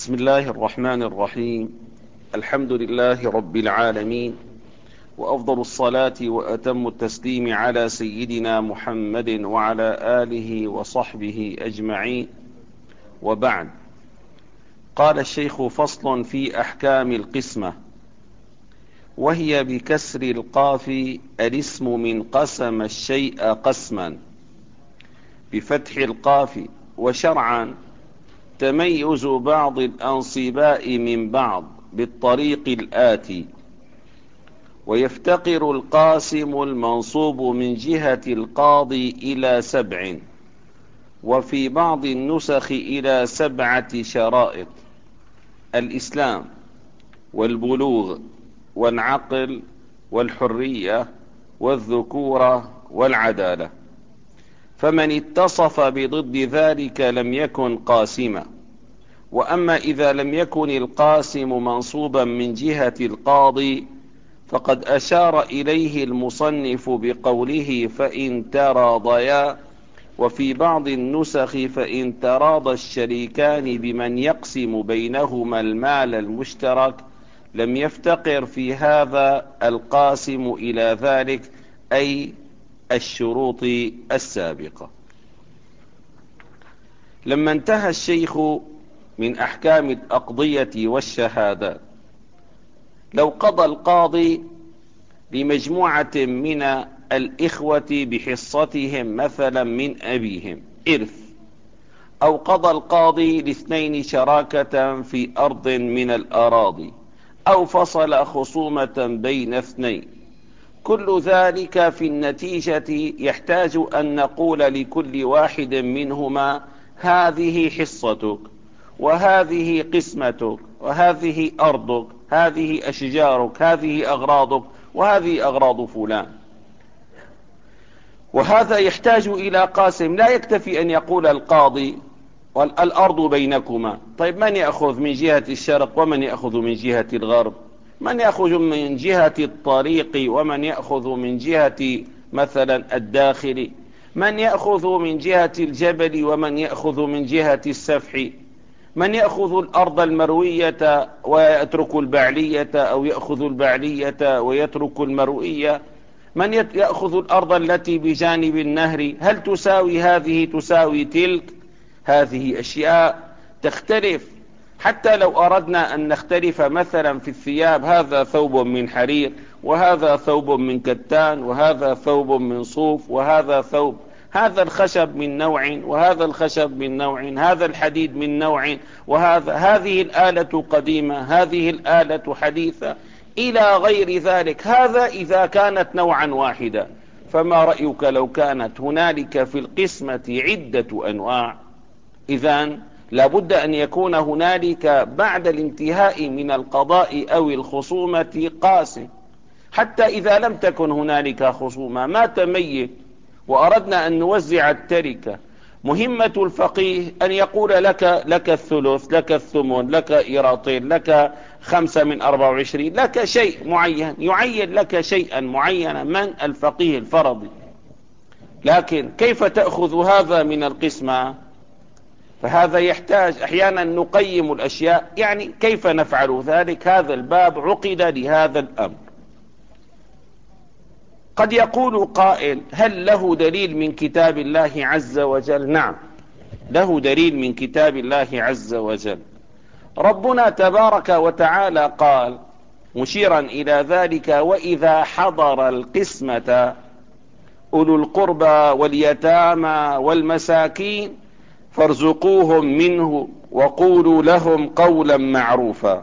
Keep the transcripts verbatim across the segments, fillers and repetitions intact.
بسم الله الرحمن الرحيم. الحمد لله رب العالمين، وأفضل الصلاة وأتم التسليم على سيدنا محمد وعلى آله وصحبه أجمعين، وبعد. قال الشيخ: فصل في أحكام القسمة، وهي بكسر القاف الاسم من قسم الشيء قسما، بفتح القاف. وشرعا تميز بعض الأنصباء من بعض بالطريق الآتي: ويفتقر القاسم المنصوب من جهة القاضي إلى سبع، وفي بعض النسخ إلى سبعة شرائط: الإسلام والبلوغ والعقل والحرية والذكورة والعدالة. فمن اتصف بضد ذلك لم يكن قاسما. وأما إذا لم يكن القاسم منصوبا من جهة القاضي فقد أشار إليه المصنف بقوله: فإن تراضيا. وفي بعض النسخ: فإن تراضى الشريكان بمن يقسم بينهما المال المشترك لم يفتقر في هذا القاسم إلى ذلك، أي الشروط السابقة. لما انتهى الشيخ من أحكام الأقضية والشهادات، لو قضى القاضي لمجموعة من الإخوة بحصتهم مثلا من أبيهم إرث، أو قضى القاضي لاثنين شراكة في أرض من الأراضي، أو فصل خصومة بين اثنين، كل ذلك في النتيجة يحتاج أن نقول لكل واحد منهما: هذه حصتك، وهذه قسمتك، وهذه أرضك، هذه أشجارك، هذه أغراضك، وهذه أغراض فلان. وهذا يحتاج إلى قاسم. لا يكتفي أن يقول القاضي: الأرض بينكما. طيب، من يأخذ من جهة الشرق ومن يأخذ من جهة الغرب؟ من يأخذ من جهة الطريق ومن يأخذ من جهة مثلا الداخل؟ من يأخذ من جهة الجبل ومن يأخذ من جهة السفح؟ من يأخذ الأرض المروية ويترك البعلية، أو يأخذ البعلية ويترك المروية؟ من يأخذ الأرض التي بجانب النهر؟ هل تساوي هذه تساوي تلك؟ هذه أشياء تختلف. حتى لو أردنا أن نختلف مثلا في الثياب: هذا ثوب من حرير، وهذا ثوب من كتان، وهذا ثوب من صوف، وهذا ثوب، هذا الخشب من نوع، وهذا الخشب من نوع، هذا الحديد من نوع، وهذا هذه الآلة قديمة، هذه الآلة حديثة، إلى غير ذلك. هذا إذا كانت نوعا واحدا. فما رأيك لو كانت هنالك في القسمة عدة أنواع؟ إذن لابد أن يكون هنالك بعد الانتهاء من القضاء أو الخصومة قاسم. حتى إذا لم تكن هنالك خصومة، ما تميت وأردنا أن نوزع التركة، مهمة الفقيه أن يقول لك لك الثلث، لك الثمن، لك إيراطين، لك خمسة من أربع وعشرين، لك شيء معين، يعين لك شيئا معينا. من؟ الفقيه الفرضي. لكن كيف تأخذ هذا من القسمة؟ فهذا يحتاج أحيانا نقيم الأشياء. يعني كيف نفعل ذلك؟ هذا الباب عقد لهذا الأمر. قد يقول قائل: هل له دليل من كتاب الله عز وجل؟ نعم، له دليل من كتاب الله عز وجل. ربنا تبارك وتعالى قال مشيرا إلى ذلك: وإذا حضر القسمة أولو القربى واليتامى والمساكين فارزقوهم منه وقولوا لهم قولا معروفا.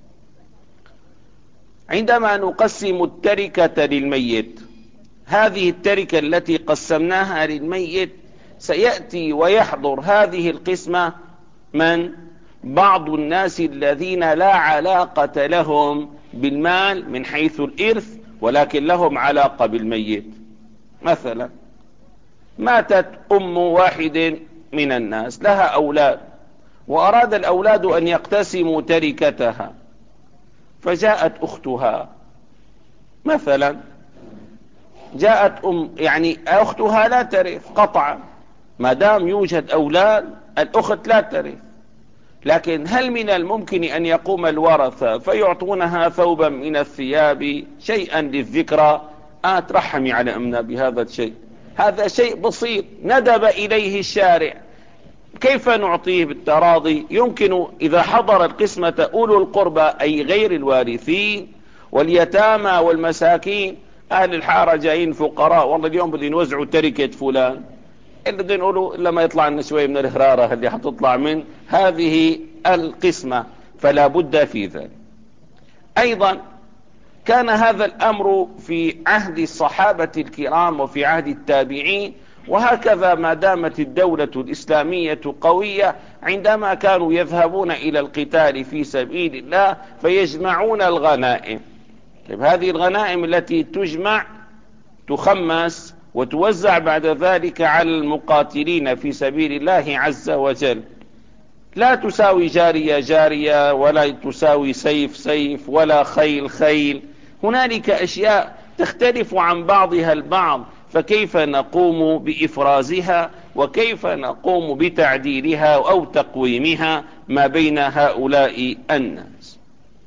عندما نقسم التركة للميت، هذه التركة التي قسمناها للميت سيأتي ويحضر هذه القسمة من؟ بعض الناس الذين لا علاقة لهم بالمال من حيث الإرث، ولكن لهم علاقة بالميت. مثلا ماتت أم واحد من الناس، لها أولاد، وأراد الأولاد أن يقتسموا تركتها، فجاءت أختها مثلا، جاءت أم يعني أختها لا ترث قطعا، ما دام يوجد أولاد الأخت لا ترث. لكن هل من الممكن أن يقوم الورثة فيعطونها ثوبا من الثياب شيئا للذكرى؟ آه ترحمي على أمنا بهذا الشيء، هذا شيء بسيط ندب إليه الشارع، كيف نعطيه بالتراضي؟ يمكن إذا حضر القسمة أولو القربى أي غير الوارثين واليتامى والمساكين، أهل الحارة جايين فقراء، والله اليوم بدي نوزعوا تركة فلان، اللي بدي نقوله لما يطلع لنا شوية من الهرارة اللي حتطلع من هذه القسمة، فلا بد في ذلك. أيضا كان هذا الأمر في عهد الصحابة الكرام وفي عهد التابعين، وهكذا ما دامت الدولة الإسلامية قوية عندما كانوا يذهبون إلى القتال في سبيل الله فيجمعون الغنائم. طيب هذه الغنائم التي تجمع تخمس وتوزع بعد ذلك على المقاتلين في سبيل الله عز وجل، لا تساوي جارية جارية، ولا تساوي سيف سيف، ولا خيل خيل، هنالك أشياء تختلف عن بعضها البعض، فكيف نقوم بإفرازها وكيف نقوم بتعديلها أو تقويمها ما بين هؤلاء الناس؟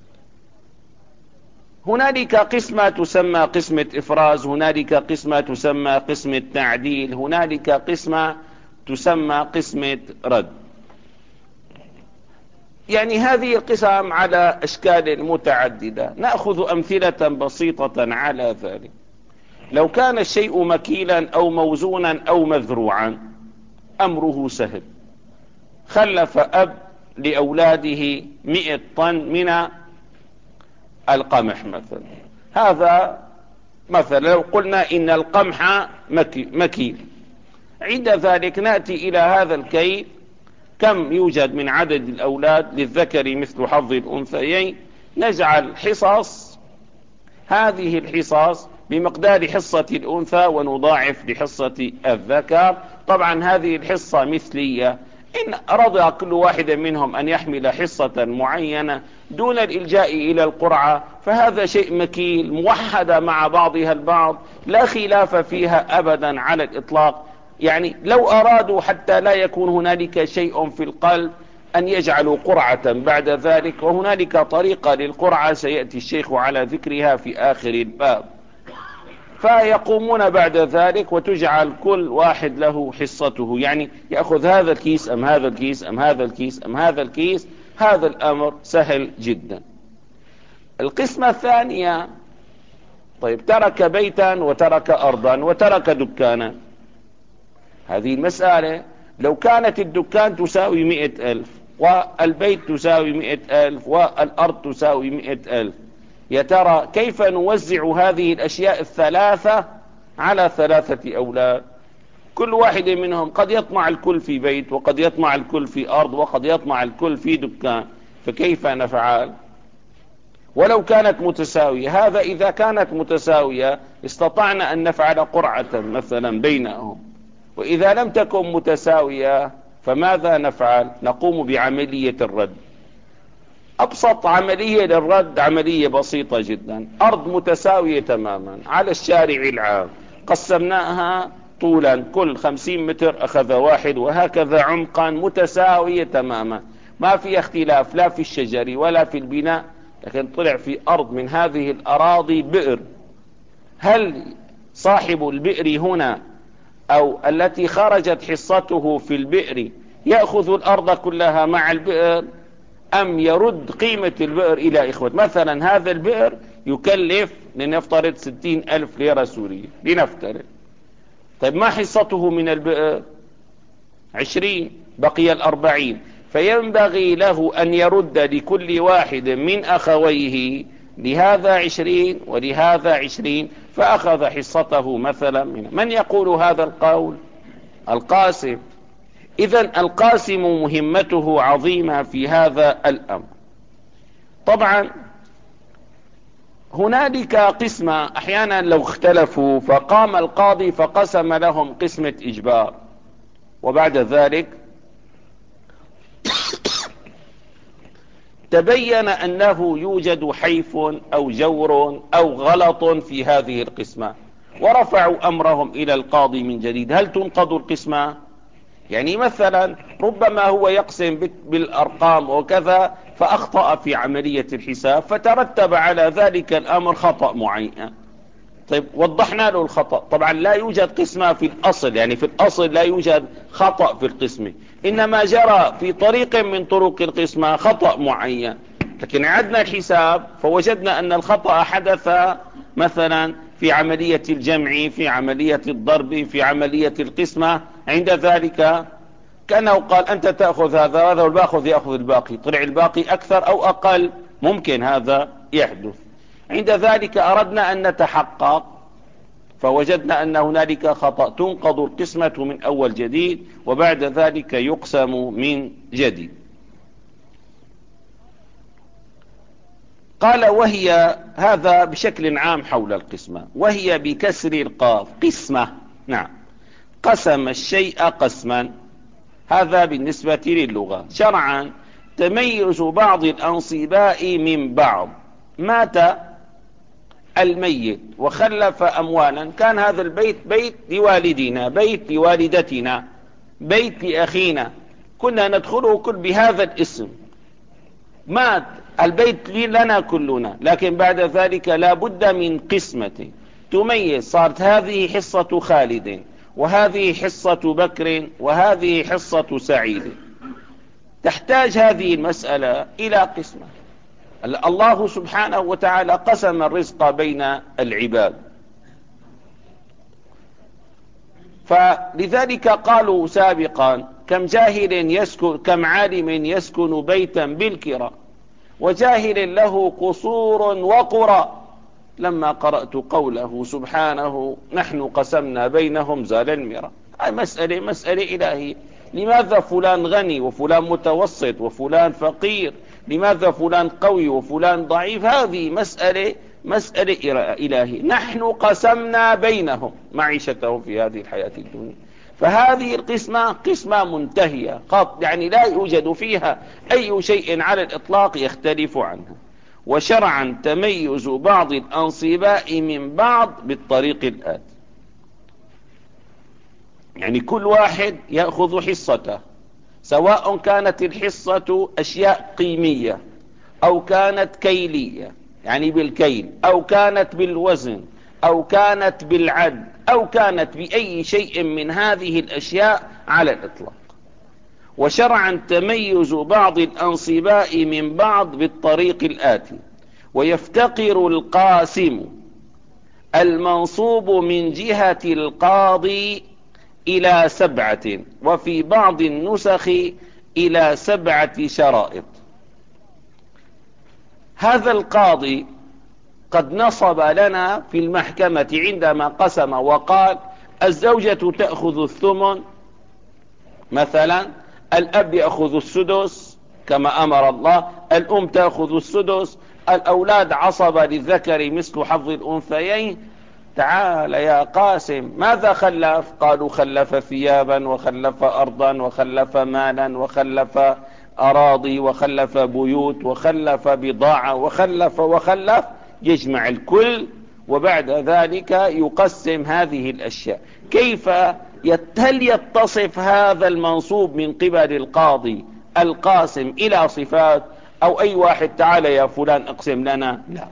هنالك قسمة تسمى قسمة إفراز، هنالك قسمة تسمى قسمة تعديل، هنالك قسمة تسمى قسمة رد. يعني هذه القسم على أشكال متعددة، نأخذ أمثلة بسيطة على ذلك. لو كان الشيء مكيلا أو موزونا أو مذروعا أمره سهل، خلف أب لأولاده مئة طن من القمح مثلا، هذا مثلا لو قلنا إن القمح مكيل، عند ذلك نأتي إلى هذا الكيل كم يوجد من عدد الأولاد للذكر مثل حظ الأنثيين، نجعل حصص، هذه الحصص بمقدار حصة الأنثى ونضاعف لحصة الذكر. طبعا هذه الحصة مثلية، إن رضى كل واحد منهم أن يحمل حصة معينة دون الإلجاء إلى القرعة فهذا شيء مكيل، موحدة مع بعضها البعض، لا خلاف فيها أبدا على الإطلاق. يعني لو أرادوا حتى لا يكون هنالك شيء في القلب أن يجعلوا قرعة بعد ذلك، وهنالك طريقة للقرعة سيأتي الشيخ على ذكرها في آخر الباب، فيقومون بعد ذلك وتجعل كل واحد له حصته، يعني يأخذ هذا الكيس أم هذا الكيس أم هذا الكيس أم هذا الكيس، هذا الأمر سهل جدا. القسمة الثانية، طيب ترك بيتا وترك أرضا وترك دكانا، هذه المسألة لو كانت الدكان تساوي مئة ألف والبيت تساوي مئة ألف والأرض تساوي مئة ألف، يا ترى كيف نوزع هذه الأشياء الثلاثة على ثلاثة أولاد؟ كل واحد منهم قد يطمع الكل في بيت، وقد يطمع الكل في أرض، وقد يطمع الكل في دكان، فكيف نفعل؟ ولو كانت متساوية، هذا إذا كانت متساوية استطعنا أن نفعل قرعة مثلا بينهم، وإذا لم تكن متساوية فماذا نفعل؟ نقوم بعملية الرد. أبسط عملية للرد عملية بسيطة جدا، أرض متساوية تماما على الشارع العام، قسمناها طولا كل خمسين متر أخذ واحد، وهكذا عمقا متساوية تماما، ما في اختلاف لا في الشجر ولا في البناء، لكن طلع في أرض من هذه الأراضي بئر، هل صاحب البئر هنا أو التي خرجت حصته في البئر يأخذ الأرض كلها مع البئر أم يرد قيمة البئر إلى إخوة؟ مثلا هذا البئر يكلف لنفترض ستين ألف ليرة سورية لنفترض، طيب ما حصته من البئر؟ عشرين، بقي الأربعين، فينبغي له أن يرد لكل واحد من أخويه لهذا عشرين ولهذا عشرين، فأخذ حصته مثلا من من يقول هذا القول؟ القاسم. إذن القاسم مهمته عظيمة في هذا الأمر. طبعا هنالك قسمة أحيانا لو اختلفوا فقام القاضي فقسم لهم قسمة إجبار، وبعد ذلك تبين أنه يوجد حيف أو جور أو غلط في هذه القسمة، ورفعوا أمرهم إلى القاضي من جديد، هل تنقض القسمة؟ يعني مثلا ربما هو يقسم بالأرقام وكذا فأخطأ في عملية الحساب فترتب على ذلك الأمر خطأ معين. طيب وضحنا له الخطأ. طبعا لا يوجد قسمة في الأصل، يعني في الأصل لا يوجد خطأ في القسمة، إنما جرى في طريق من طرق القسمة خطأ معين. لكن عدنا الحساب فوجدنا أن الخطأ حدث مثلا في عملية الجمع، في عملية الضرب، في عملية القسمة. عند ذلك كأنه قال أنت تأخذ هذا هذا والباخذ يأخذ الباقي، طلع الباقي أكثر أو أقل، ممكن هذا يحدث. عند ذلك أردنا أن نتحقق فوجدنا أن هنالك خطأ، تنقض القسمة من أول جديد وبعد ذلك يقسم من جديد. قال وهي، هذا بشكل عام حول القسمة، وهي بكسر القاف قسمة. نعم، قسم الشيء قسما، هذا بالنسبة للغة. شرعا تميز بعض الأنصباء من بعض. مات الميت وخلف أموالا، كان هذا البيت بيت لوالدنا، بيت لوالدتنا، بيت لأخينا، كنا ندخله كل بهذا الاسم. مات البيت لنا كلنا، لكن بعد ذلك لا بد من قسمة تميز، صارت هذه حصة خالد وهذه حصة بكر وهذه حصة سعيد. تحتاج هذه المسألة إلى قسمة. الله سبحانه وتعالى قسم الرزق بين العباد، فلذلك قالوا سابقا كم جاهل يسكن، كم عالم يسكن بيتا بالكرى وجاهل له قصور وقرى. لما قرأت قوله سبحانه نحن قسمنا بينهم زال المرى، هاي مسألة مسألة إلهية. لماذا فلان غني وفلان متوسط وفلان فقير؟ لماذا فلان قوي وفلان ضعيف؟ هذه مسألة مسألة إلهية. نحن قسمنا بينهم معيشتهم في هذه الحياة الدنيا. فهذه القسمة قسمة منتهية قط، يعني لا يوجد فيها أي شيء على الإطلاق يختلف عنها. وشرعا تميز بعض الأنصباء من بعض بالطريق الآتي، يعني كل واحد يأخذ حصته، سواء كانت الحصة أشياء قيمية أو كانت كيلية يعني بالكيل، أو كانت بالوزن، أو كانت بالعد، أو كانت بأي شيء من هذه الأشياء على الإطلاق. وشرعا تميز بعض الأنصباء من بعض بالطريق الآتي: ويفتقر القاسم المنصوب من جهة القاضي إلى سبعة، وفي بعض النسخ إلى سبعة شرائط. هذا القاضي قد نصب لنا في المحكمة عندما قسم وقال الزوجة تأخذ الثمن مثلا، الأب يأخذ السدس كما أمر الله، الأم تأخذ السدس، الأولاد عصب للذكر مثل حظ الأنثيين. تعال يا قاسم ماذا خلف؟ قالوا خلف ثيابا وخلف أرضا وخلف مالا وخلف أراضي وخلف بيوت وخلف بضاعة وخلف وخلف. يجمع الكل وبعد ذلك يقسم هذه الأشياء. كيف هل يتصف هذا المنصوب من قبل القاضي القاسم إلى صفات، أو أي واحد تعال يا فلان اقسم لنا؟ لا.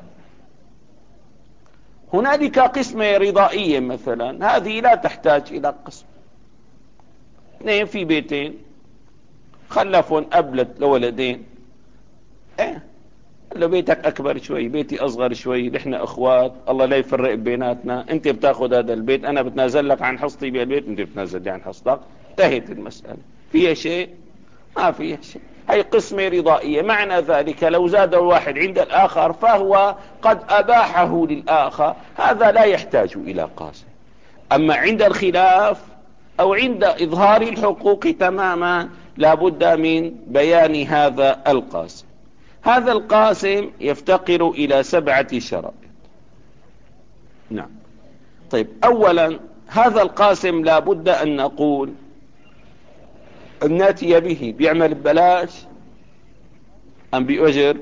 هنالك قسمة رضائية مثلا، هذه لا تحتاج إلى قسم. اثنين في بيتين خلفون أبلت لولدين، ايه لو بيتك أكبر شوي بيتي أصغر شوي، نحن أخوات الله لا يفرق بيناتنا، أنت بتاخذ هذا البيت أنا بتنازل لك عن حصتي بالبيت، أنت بتنازل لي عن حصتك، انتهت المسألة. فيها شيء؟ ما فيها شيء. هي قسمة رضائية، معنى ذلك لو زاد الواحد عند الآخر فهو قد أباحه للآخر، هذا لا يحتاج إلى قاسم. أما عند الخلاف أو عند إظهار الحقوق تماما لابد من بيان هذا القاسم. هذا القاسم يفتقر إلى سبعة شرائط. نعم. طيب أولا هذا القاسم لابد أن نقول الناتي به بيعمل ببلاش أم بأجر؟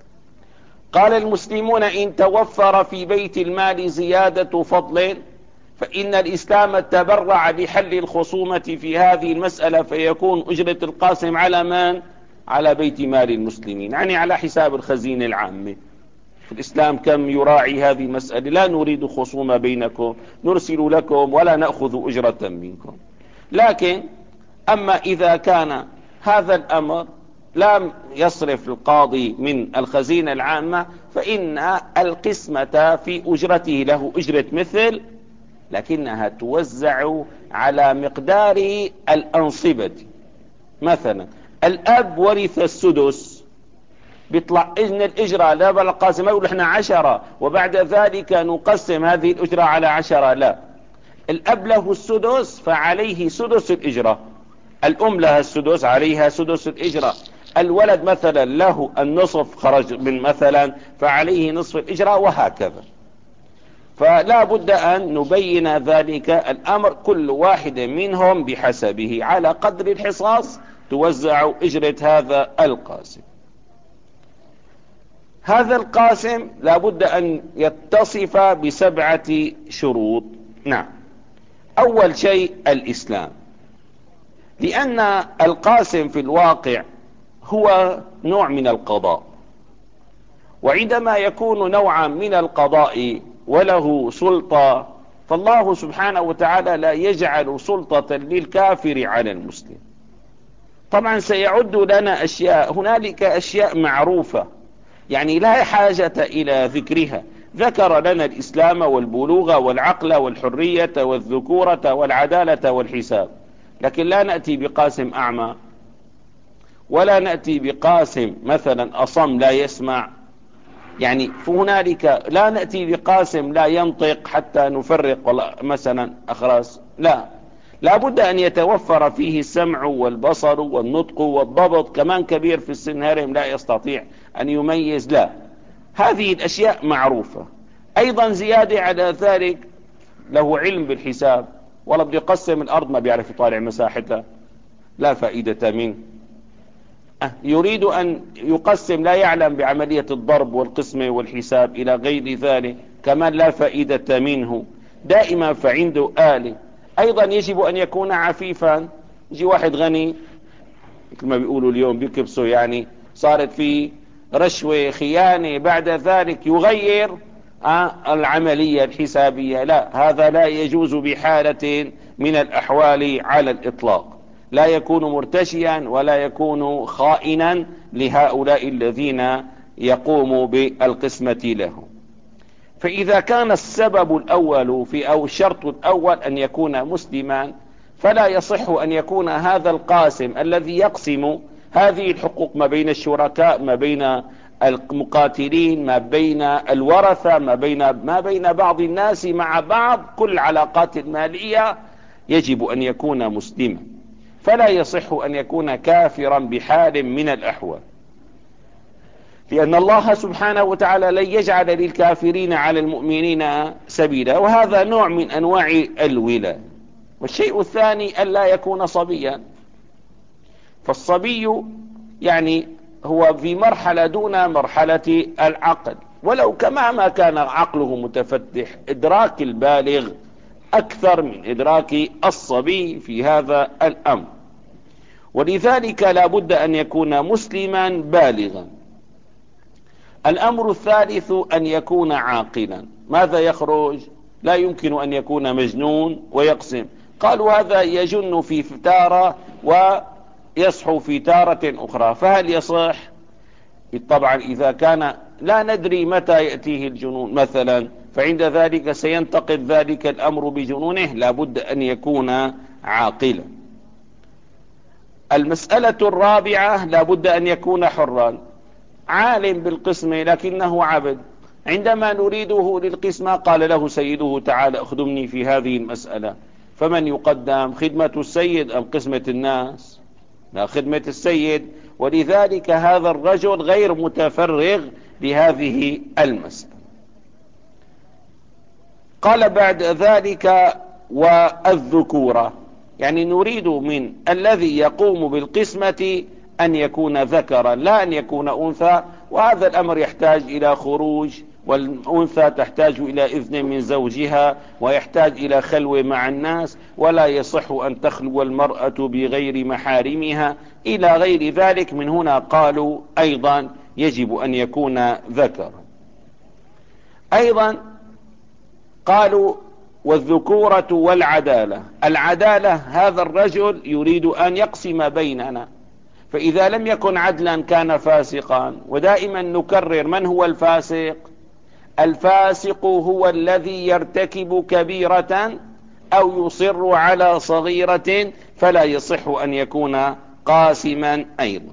قال المسلمون إن توفر في بيت المال زيادة فضل فإن الإسلام تبرع بحل الخصومة في هذه المسألة، فيكون أجرة القاسم على من؟ على بيت مال المسلمين، يعني على حساب الخزينة العامة. في الإسلام كم يراعي هذه المسألة، لا نريد خصومة بينكم، نرسل لكم ولا نأخذ أجرة منكم. لكن أما إذا كان هذا الأمر لم يصرف القاضي من الخزينة العامة، فإن القسمة في أجرته له أجرة مثل، لكنها توزع على مقدار الأنصبة. مثلا الأب ورث السدس، بيطلع إذن الإجرة لا بالقاسم، ما يقول إحنا عشرة وبعد ذلك نقسم هذه الأجرة على عشرة، لا. الأب له السدس فعليه سدس الإجرة، الأم لها السدس عليها سدس الإجرة، الولد مثلا له النصف خرج من مثلا فعليه نصف الإجرة، وهكذا. فلا بد أن نبين ذلك الأمر، كل واحد منهم بحسبه على قدر الحصاص توزع إجرة هذا القاسم. هذا القاسم لا بد أن يتصف بسبعة شروط. نعم. أول شيء الإسلام، لأن القاسم في الواقع هو نوع من القضاء، وعندما يكون نوعا من القضاء وله سلطة، فالله سبحانه وتعالى لا يجعل سلطة للكافر على المسلم. طبعا سيعد لنا أشياء، هنالك أشياء معروفة يعني لا حاجة إلى ذكرها، ذكر لنا الإسلام والبلوغ والعقل والحرية والذكورة والعدالة والحساب، لكن لا نأتي بقاسم أعمى، ولا نأتي بقاسم مثلا أصم لا يسمع، يعني فهنالك لا نأتي بقاسم لا ينطق حتى نفرق مثلا أخراس، لا، لا بد أن يتوفر فيه السمع والبصر والنطق والضبط، كمان كبير في السن هرم لا يستطيع أن يميز، لا، هذه الأشياء معروفة. أيضا زيادة على ذلك له علم بالحساب، ولا بده يقسم الأرض ما بيعرف يطالع مساحتها، لا فائدة منه. يريد أن يقسم لا يعلم بعملية الضرب والقسمة والحساب إلى غير ذلك، كمان لا فائدة منه دائما، فعنده آلة. أيضا يجب أن يكون عفيفا، يجي واحد غني مثل ما بيقولوا اليوم بيكبسوا، يعني صارت في رشوة خيانة، بعد ذلك يغير العملية الحسابية، لا، هذا لا يجوز بحالة من الأحوال على الإطلاق. لا يكون مرتشيا ولا يكون خائنا لهؤلاء الذين يقوموا بالقسمة له. فإذا كان السبب الأول في أو الشرط الأول أن يكون مسلما، فلا يصح أن يكون هذا القاسم الذي يقسم هذه الحقوق ما بين الشركاء، ما بين المقاتلين، ما بين الورثة، ما بين ما بين بعض الناس مع بعض، كل العلاقات المالية، يجب أن يكون مسلما، فلا يصح أن يكون كافرا بحال من الأحوال، لأن الله سبحانه وتعالى لن يجعل للكافرين على المؤمنين سبيلا، وهذا نوع من أنواع الولاء. والشيء الثاني ألا يكون صبيا، فالصبي يعني هو في مرحلة دون مرحلة العقل، ولو كما ما كان عقله متفتح، إدراك البالغ أكثر من إدراك الصبي في هذا الأمر، ولذلك لا بد أن يكون مسلما بالغا. الأمر الثالث أن يكون عاقلا. ماذا يخرج؟ لا يمكن أن يكون مجنون ويقسم، قالوا هذا يجن في تارة ويصحو في تارة أخرى، فهل يصح؟ طبعا إذا كان لا ندري متى يأتيه الجنون مثلا، فعند ذلك سينتقد ذلك الأمر بجنونه، لا بد أن يكون عاقلا. المسألة الرابعة لا بد أن يكون حرا، عالم بالقسمة لكنه عبد، عندما نريده للقسمة قال له سيده تعالى اخدمني في هذه المسألة، فمن يقدم، خدمة السيد أم قسمة الناس؟ لا، خدمة السيد، ولذلك هذا الرجل غير متفرغ لهذه المسألة. قال بعد ذلك والذكورة، يعني نريد من الذي يقوم بالقسمة أن يكون ذكرا لا أن يكون أنثى، وهذا الأمر يحتاج إلى خروج والأنثى تحتاج إلى إذن من زوجها ويحتاج إلى خلوة مع الناس، ولا يصح أن تخلو المرأة بغير محارمها إلى غير ذلك. من هنا قالوا أيضا يجب أن يكون ذكر. أيضا قالوا والذكورة والعدالة. العدالة هذا الرجل يريد أن يقسم بيننا، فإذا لم يكن عدلا كان فاسقا. ودائما نكرر من هو الفاسق؟ الفاسق هو الذي يرتكب كبيرة أو يصر على صغيرة، فلا يصح أن يكون قاسما أيضا.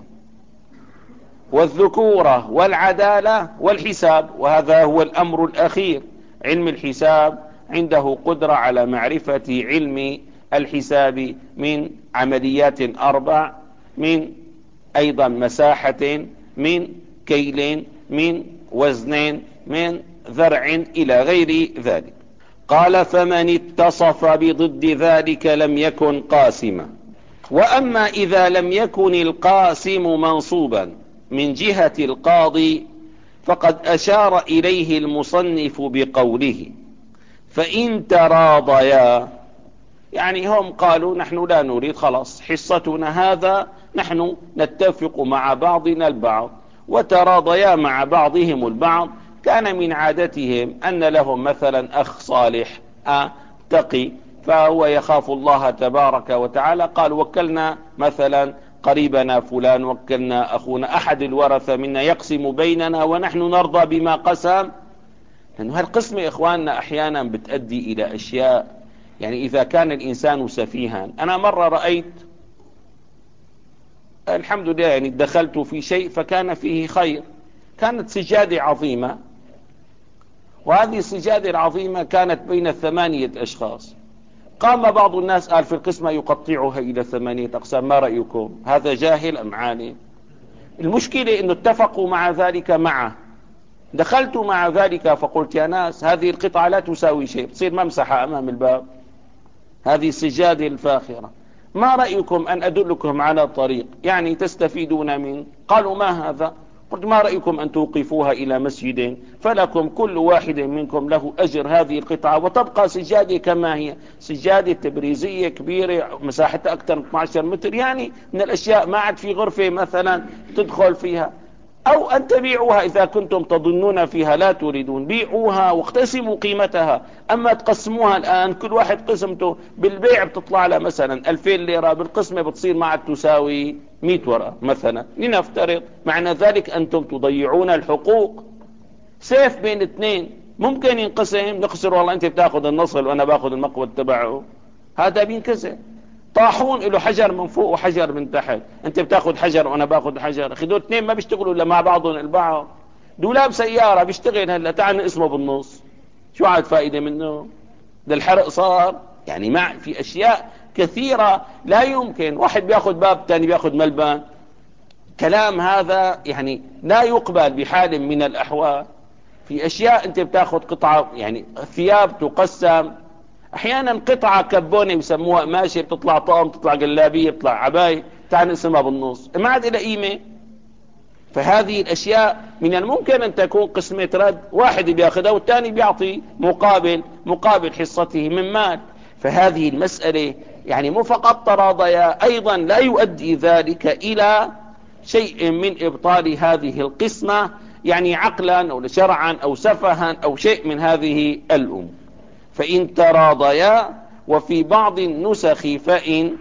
والذكورة والعدالة والحساب، وهذا هو الأمر الأخير. علم الحساب عنده قدرة على معرفة علم الحساب من عمليات أربع، من أيضا مساحة، من كيل، من وزن، من ذرع إلى غير ذلك. قال فمن اتصف بضد ذلك لم يكن قاسما. وأما إذا لم يكن القاسم منصوبا من جهة القاضي فقد أشار إليه المصنف بقوله فإن تراضيا، يعني هم قالوا نحن لا نريد، خلاص حصتنا هذا، نحن نتفق مع بعضنا البعض، وتراضيا مع بعضهم البعض. كان من عادتهم أن لهم مثلا أخ صالح أه تقي، فهو يخاف الله تبارك وتعالى، قال وكلنا مثلا قريبنا فلان، وكلنا أخونا أحد الورثة منا يقسم بيننا ونحن نرضى بما قسم. لأنه هالقسمة إخواننا أحيانا بتؤدي إلى أشياء، يعني إذا كان الإنسان سفيها. أنا مرة رأيت الحمد لله يعني دخلت في شيء فكان فيه خير، كانت سجادة عظيمة، وهذه السجادة العظيمة كانت بين ثمانية أشخاص. قام بعض الناس قال في القسمة يقطعها إلى ثمانية أقسام، ما رأيكم؟ هذا جاهل أم عالم؟ المشكلة إنه اتفقوا مع ذلك معه. دخلت مع ذلك فقلت يا ناس هذه القطعة لا تساوي شيء، تصير ممسحة أمام الباب، هذه السجادة الفاخرة، ما رأيكم أن أدلكم على طريق يعني تستفيدون من؟ قالوا ما هذا؟ قلت ما رأيكم أن توقفوها إلى مسجد فلكم كل واحد منكم له أجر هذه القطعة، وتبقى سجادة كما هي، سجادة تبريزية كبيرة مساحتها أكثر من اثني عشر متر، يعني من الأشياء ما عاد في غرفة مثلا تدخل فيها. أو أن تبيعوها إذا كنتم تظنون فيها لا تريدون، بيعوها واقتسموا قيمتها. أما تقسموها الآن كل واحد قسمته بالبيع بتطلع على مثلا ألفين ليرة، بالقسمة بتصير ما عاد تساوي مئة ورقة مثلا لنفترض. معنى ذلك أنتم تضيعون الحقوق. سيف بين اثنين ممكن ينقسم، نخسر والله أنت بتاخذ النصل وأنا باخذ المقود تبعه، هذا بينكسر. طاحون له حجر من فوق وحجر من تحت، انت بتاخذ حجر وانا باخذ حجر، اخي دول اثنين ما بيشتغلوا الا مع بعضهم البعض. دولاب سيارة بيشتغل هلا، تعال اسمه بالنص، شو عاد فائدة منه؟ ده الحرق صار. يعني مع في اشياء كثيرة لا يمكن، واحد بياخذ باب تاني بياخذ ملبن، كلام هذا يعني لا يقبل بحال من الاحوال. في اشياء انت بتاخذ قطعة، يعني ثياب تقسم، احيانا قطعة كبونة بسموها قماشة بتطلع طقم، بتطلع جلابية، بتطلع عباية، تعال نقسمها بالنص، ما عاد لها قيمة. فهذه الاشياء من الممكن ان تكون قسمة رد، واحد بياخذها والثاني بيعطي مقابل مقابل حصته من مال. فهذه المسألة يعني مو فقط تراضيا، ايضا لا يؤدي ذلك الى شيء من ابطال هذه القسمة، يعني عقلا او شرعا او سفها او شيء من هذه الامور. فإن تراضيا. وفي بعض النسخ فإن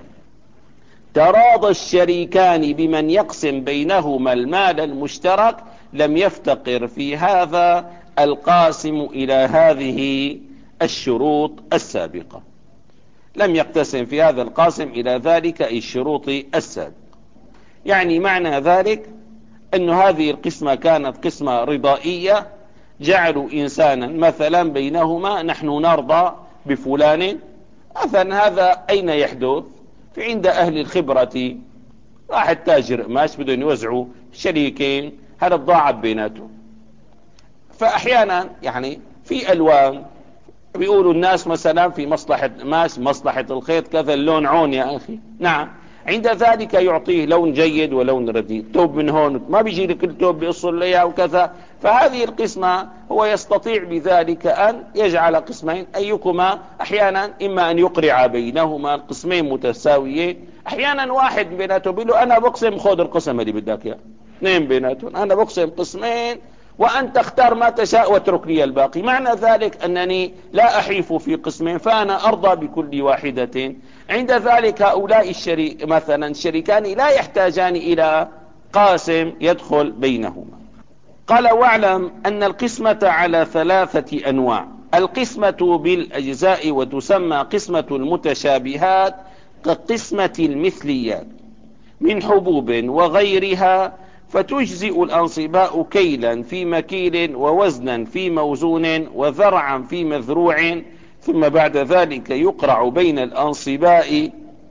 تراضى الشريكان بمن يقسم بينهما المال المشترك لم يفتقر في هذا القاسم إلى هذه الشروط السابقة، لم يقتسم في هذا القاسم إلى ذلك الشروط السابقة. يعني معنى ذلك أن هذه القسمة كانت قسمة رضائية، جعلوا إنسانا مثلا بينهما نحن نرضى بفلان مثلا. هذا أين يحدث؟ في عند أهل الخبرة، واحد تاجر قماش بدهم يوزعوا شريكين، هذا بضاعة بيناتهم. فأحيانا يعني في ألوان بيقولوا الناس مثلا في مصلحة قماش، مصلحة الخيط كذا اللون عون يا أخي، نعم عند ذلك يعطيه لون جيد ولون رديء، توب من هون ما بيجي لكل توب بيصل ليها وكذا. فهذه القسمة هو يستطيع بذلك أن يجعل قسمين، أيكما أحيانا إما أن يقرع بينهما القسمين متساويين، أحيانا واحد بيناتهم بيقول له أنا بقسم خذ القسم اللي بدك إياه، اثنين بيناتهم أنا بقسم قسمين وأن تختار ما تشاء واترك لي الباقي. معنى ذلك أنني لا أحيف في قسمين فأنا أرضى بكل واحدة. عند ذلك هؤلاء الشريك مثلا الشريكان لا يحتاجان إلى قاسم يدخل بينهما. قال واعلم أن القسمة على ثلاثة أنواع: القسمة بالأجزاء وتسمى قسمة المتشابهات كقسمة المثليات من حبوب وغيرها، فتجزئ الأنصباء كيلا في مكيل ووزنا في موزون وذرعا في مذروع، ثم بعد ذلك يقرع بين الأنصباء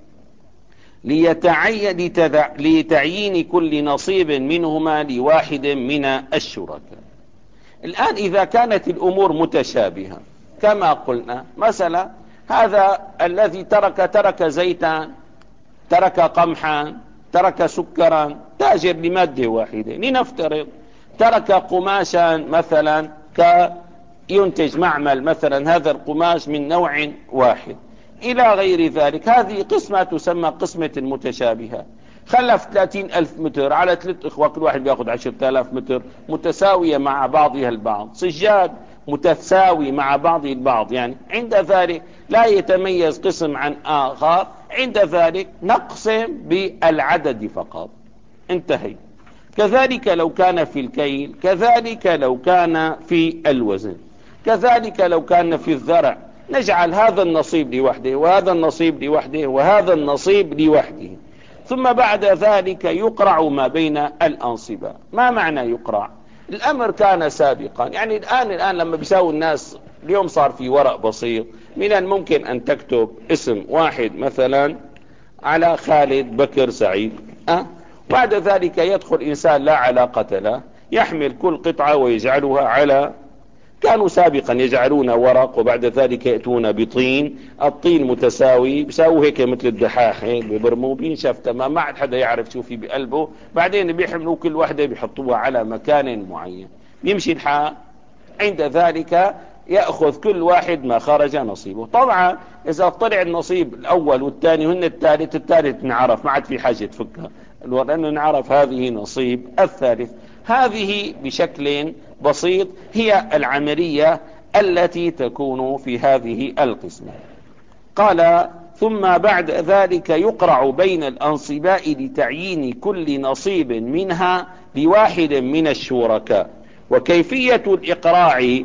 ليتعين لتعيين كل نصيب منهما لواحد من الشركاء. الآن إذا كانت الأمور متشابهة كما قلنا، مثلا هذا الذي ترك ترك زيتا، ترك قمحا، ترك سكرا، تاجر لمادة واحدة. لنفترض ترك قماشا مثلا كينتج معمل مثلا هذا القماش من نوع واحد إلى غير ذلك. هذه قسمة تسمى قسمة المتشابهة. خلف ثلاثين ألف متر على ثلاث إخوة كل واحد بيأخذ عشرة آلاف متر متساوية مع بعضها البعض، سجاد متساوي مع بعضه البعض، يعني عند ذلك لا يتميز قسم عن آخر، عند ذلك نقسم بالعدد فقط، انتهي. كذلك لو كان في الكيل، كذلك لو كان في الوزن، كذلك لو كان في الزرع، نجعل هذا النصيب لوحده وهذا النصيب لوحده وهذا النصيب لوحده، ثم بعد ذلك يقرع ما بين الأنصبة. ما معنى يقرع؟ الأمر كان سابقا، يعني الآن الآن لما بيساوي الناس اليوم صار في ورق بسيط، من الممكن أن تكتب اسم واحد مثلا على خالد بكر سعيد، أه؟ بعد ذلك يدخل إنسان لا علاقة له يحمل كل قطعة ويجعلها على، كانوا سابقا يجعلون ورق وبعد ذلك يأتون بطين، الطين متساوي بيساووا هيك مثل الدحاح هيك ببرموا بينشف تمام، ما عاد حدا يعرف شو في بقلبه، بعدين بيحملوا كل واحدة بيحطوها على مكان معين يمشي الحال. عند ذلك يأخذ كل واحد ما خرج نصيبه. طبعا إذا طلع النصيب الأول والثاني وهن الثالث، الثالث نعرف ما عاد في حاجة تفكها لأنه نعرف هذه نصيب الثالث. هذه بشكل بسيط هي العملية التي تكون في هذه القسمة. قال ثم بعد ذلك يقرع بين الأنصباء لتعيين كل نصيب منها لواحد من الشركاء. وكيفية الإقراع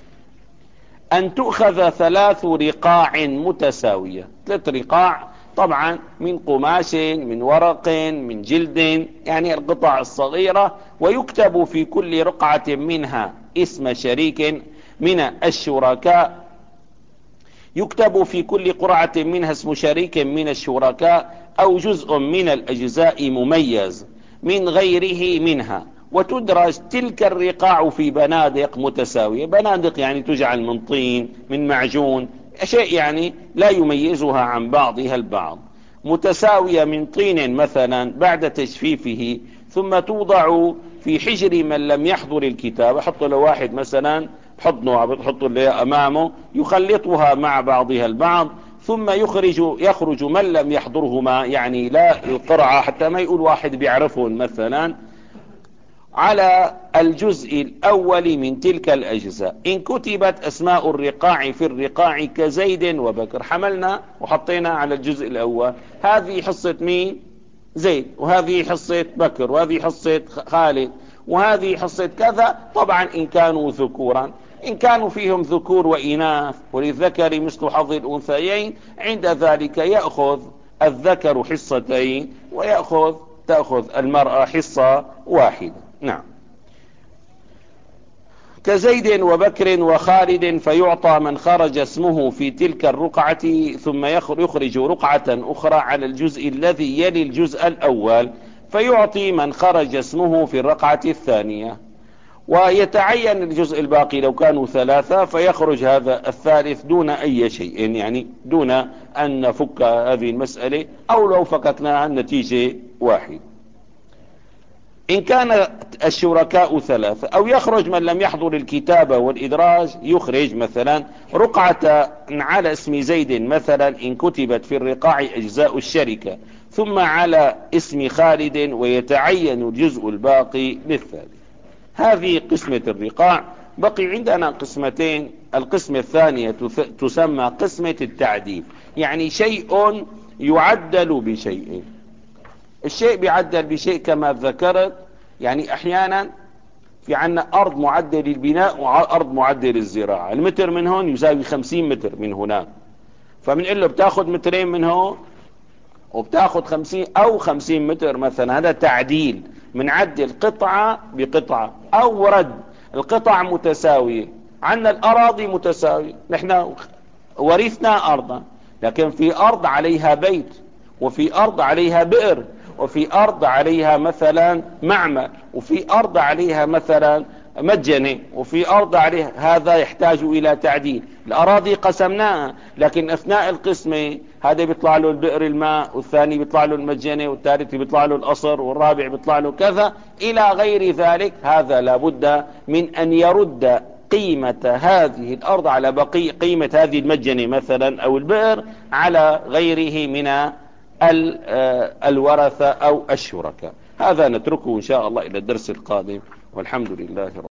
أن تؤخذ ثلاث رقاع متساوية، ثلاث رقاع طبعا من قماش، من ورق، من جلد، يعني القطع الصغيرة، ويكتب في كل رقعة منها اسم شريك من الشركاء، يكتب في كل قرعة منها اسم شريك من الشركاء أو جزء من الأجزاء مميز من غيره منها، وتدرج تلك الرقاع في بنادق متساوية. بنادق يعني تجعل من طين من معجون، شيء يعني لا يميزها عن بعضها البعض، متساوية من طين مثلا بعد تجفيفه، ثم توضع في حجر من لم يحضر الكتاب. حط له واحد مثلا حضنه بتحط له أمامه يخلطها مع بعضها البعض، ثم يخرج يخرج من لم يحضرهما، يعني لا القرعة حتى ما يقول واحد بيعرفهم مثلا، على الجزء الأول من تلك الأجزاء. إن كتبت أسماء الرقاع في الرقاع كزيد وبكر، حملنا وحطينا على الجزء الأول، هذه حصة مين؟ زيد، وهذه حصة بكر، وهذه حصة خالد، وهذه حصة كذا. طبعا إن كانوا ذكورا، إن كانوا فيهم ذكور وإناث وللذكر مثل حظ الأنثيين، عند ذلك يأخذ الذكر حصتين ويأخذ تأخذ المرأة حصة واحدة. نعم، كزيد وبكر وخالد، فيعطى من خرج اسمه في تلك الرقعة، ثم يخرج رقعة أخرى على الجزء الذي يلي الجزء الأول، فيعطي من خرج اسمه في الرقعة الثانية. ويتعين الجزء الباقي لو كانوا ثلاثة فيخرج هذا الثالث دون أي شيء، يعني دون أن نفك هذه المسألة، أو لو فككناها النتيجة واحد. إن كان الشركاء ثلاثة، أو يخرج من لم يحضر الكتابة والإدراج، يخرج مثلا رقعة على اسم زيد مثلا إن كتبت في الرقاع أجزاء الشركة، ثم على اسم خالد، ويتعين الجزء الباقي للثالث. هذه قسمة الرقاع. بقي عندنا قسمتين. القسمة الثانية تسمى قسمة التعديل، يعني شيء يعدل بشيء. الشيء بيعدل بشيء كما ذكرت، يعني احيانا في عنا ارض معدل البناء وارض معدل الزراعة. المتر من هون يساوي خمسين متر من هناك، فبنقول له بتاخد مترين من هون وبتاخد خمسين او خمسين متر مثلا. هذا تعديل، بنعدل قطعة بقطعة، او رد. القطع متساوية، عنا الاراضي متساوية، نحن ورثنا ارضا، لكن في ارض عليها بيت، وفي ارض عليها بئر، وفي ارض عليها مثلا معمل، وفي ارض عليها مثلا مجنة، وفي ارض عليها. هذا يحتاج الى تعديل. الاراضي قسمناها، لكن اثناء القسمة هذا بيطلع له البئر الماء، والثاني بيطلع له المجنة، والثالث بيطلع له القصر، والرابع بيطلع له كذا الى غير ذلك. هذا لابد من ان يرد قيمة هذه الارض على بقي قيمة هذه المجنة مثلا او البئر على غيره من الورثة او الشركاء. هذا نتركه ان شاء الله الى الدرس القادم، والحمد لله رب